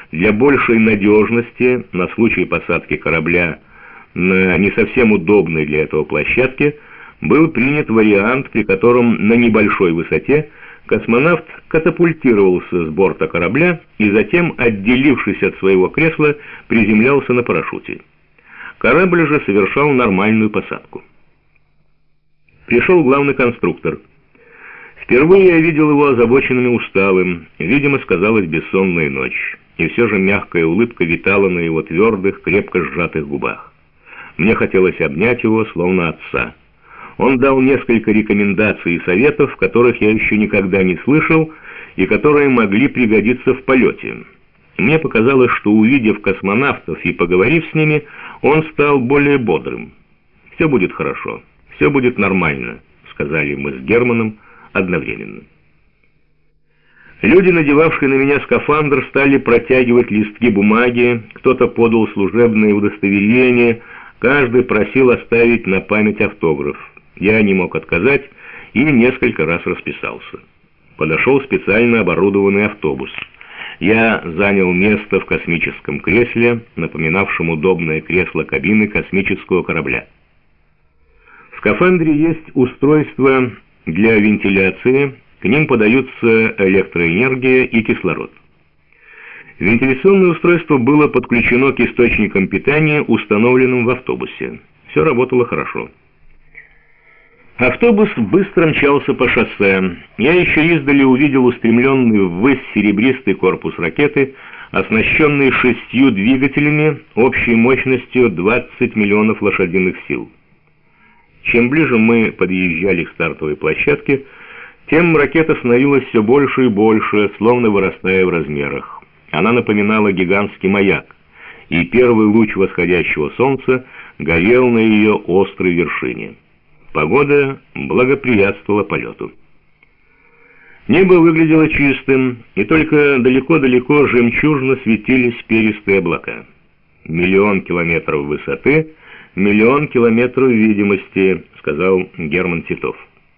Для большей надежности на случай посадки корабля на не совсем удобной для этого площадке был принят вариант, при котором на небольшой высоте космонавт катапультировался с борта корабля и затем, отделившись от своего кресла, приземлялся на парашюте. Корабль же совершал нормальную посадку. Пришел главный конструктор. Впервые я видел его озабоченным и усталым, видимо, сказалась бессонная ночь, и все же мягкая улыбка витала на его твердых, крепко сжатых губах. Мне хотелось обнять его, словно отца. Он дал несколько рекомендаций и советов, которых я еще никогда не слышал и которые могли пригодиться в полете. Мне показалось, что, увидев космонавтов и поговорив с ними, он стал более бодрым. «Все будет хорошо, все будет нормально», — сказали мы с Германом одновременно. Люди, надевавшие на меня скафандр, стали протягивать листки бумаги, кто-то подал служебное удостоверение, каждый просил оставить на память автограф. Я не мог отказать и несколько раз расписался. Подошел специально оборудованный автобус. Я занял место в космическом кресле, напоминавшем удобное кресло кабины космического корабля. В скафандре есть устройство для вентиляции, к ним подаются электроэнергия и кислород. Вентиляционное устройство было подключено к источникам питания, установленным в автобусе. Все работало хорошо. Автобус быстро мчался по шоссе. Я еще издали увидел устремленный ввысь серебристый корпус ракеты, оснащенный 6 двигателями общей мощностью 20 миллионов лошадиных сил. Чем ближе мы подъезжали к стартовой площадке, тем ракета становилась все больше и больше, словно вырастая в размерах. Она напоминала гигантский маяк, и первый луч восходящего солнца горел на ее острой вершине. Погода благоприятствовала полету. Небо выглядело чистым, и только далеко-далеко жемчужно светились перистые облака. 1 000 000 километров высоты, 1 000 000 километров видимости, сказал Герман Титов.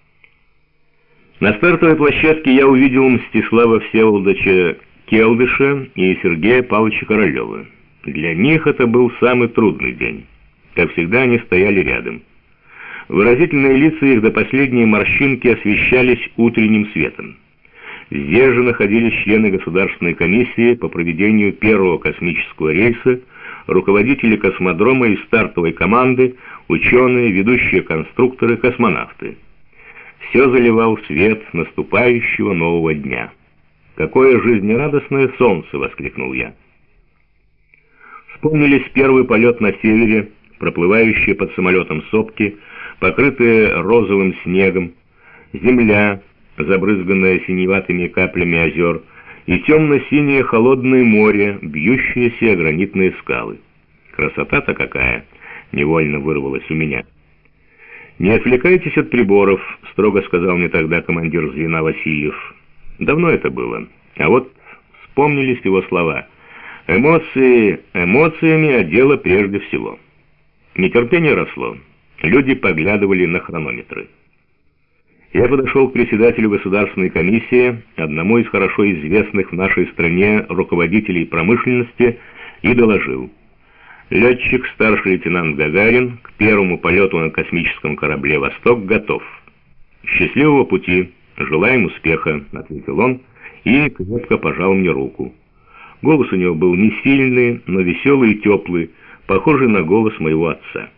На стартовой площадке я увидел Мстислава Всеволодовича Келдыша и Сергея Павловича Королева. Для них это был самый трудный день. Как всегда, они стояли рядом. Выразительные лица их до последней морщинки освещались утренним светом. Здесь же находились члены Государственной комиссии по проведению первого космического рейса, руководители космодрома и стартовой команды, ученые, ведущие конструкторы, космонавты. Все заливал свет наступающего нового дня. «Какое жизнерадостное солнце!» — воскликнул я. Вспомнились первый полет на севере, проплывающие под самолетом сопки, покрытые розовым снегом, земля, забрызганная синеватыми каплями озер, и темно-синее холодное море, бьющиеся о гранитные скалы. Красота-то какая! Невольно вырвалась у меня. «Не отвлекайтесь от приборов», — строго сказал мне тогда командир звена Васильев. Давно это было, а вот вспомнились его слова. «Эмоции эмоциями, а дело прежде всего». Нетерпение росло. Люди поглядывали на хронометры. Я подошел к председателю Государственной комиссии, одному из хорошо известных в нашей стране руководителей промышленности, и доложил. Летчик, старший лейтенант Гагарин, к первому полету на космическом корабле «Восток» готов. «Счастливого пути, желаем успеха», — ответил он и крепко пожал мне руку. Голос у него был не сильный, но веселый и теплый, похожий на голос моего отца.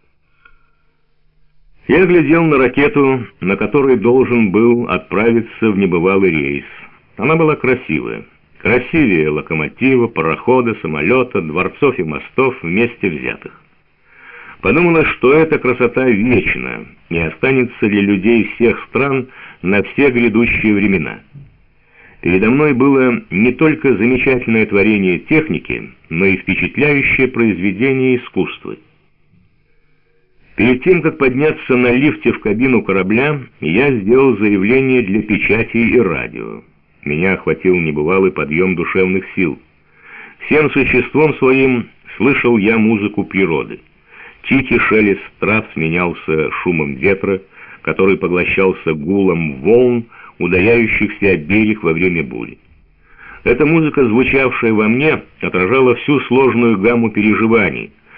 Я глядел на ракету, на которой должен был отправиться в небывалый рейс. Она была красивая. Красивее локомотива, парохода, самолета, дворцов и мостов вместе взятых. Подумала, что эта красота вечна и останется для людей всех стран на все грядущие времена. Передо мной было не только замечательное творение техники, но и впечатляющее произведение искусства. Перед тем, как подняться на лифте в кабину корабля, я сделал заявление для печати и радио. Меня охватил небывалый подъем душевных сил. Всем существом своим слышал я музыку природы. Тихий шелест трав сменялся шумом ветра, который поглощался гулом волн, ударяющихся о берег во время бури. Эта музыка, звучавшая во мне, отражала всю сложную гамму переживаний.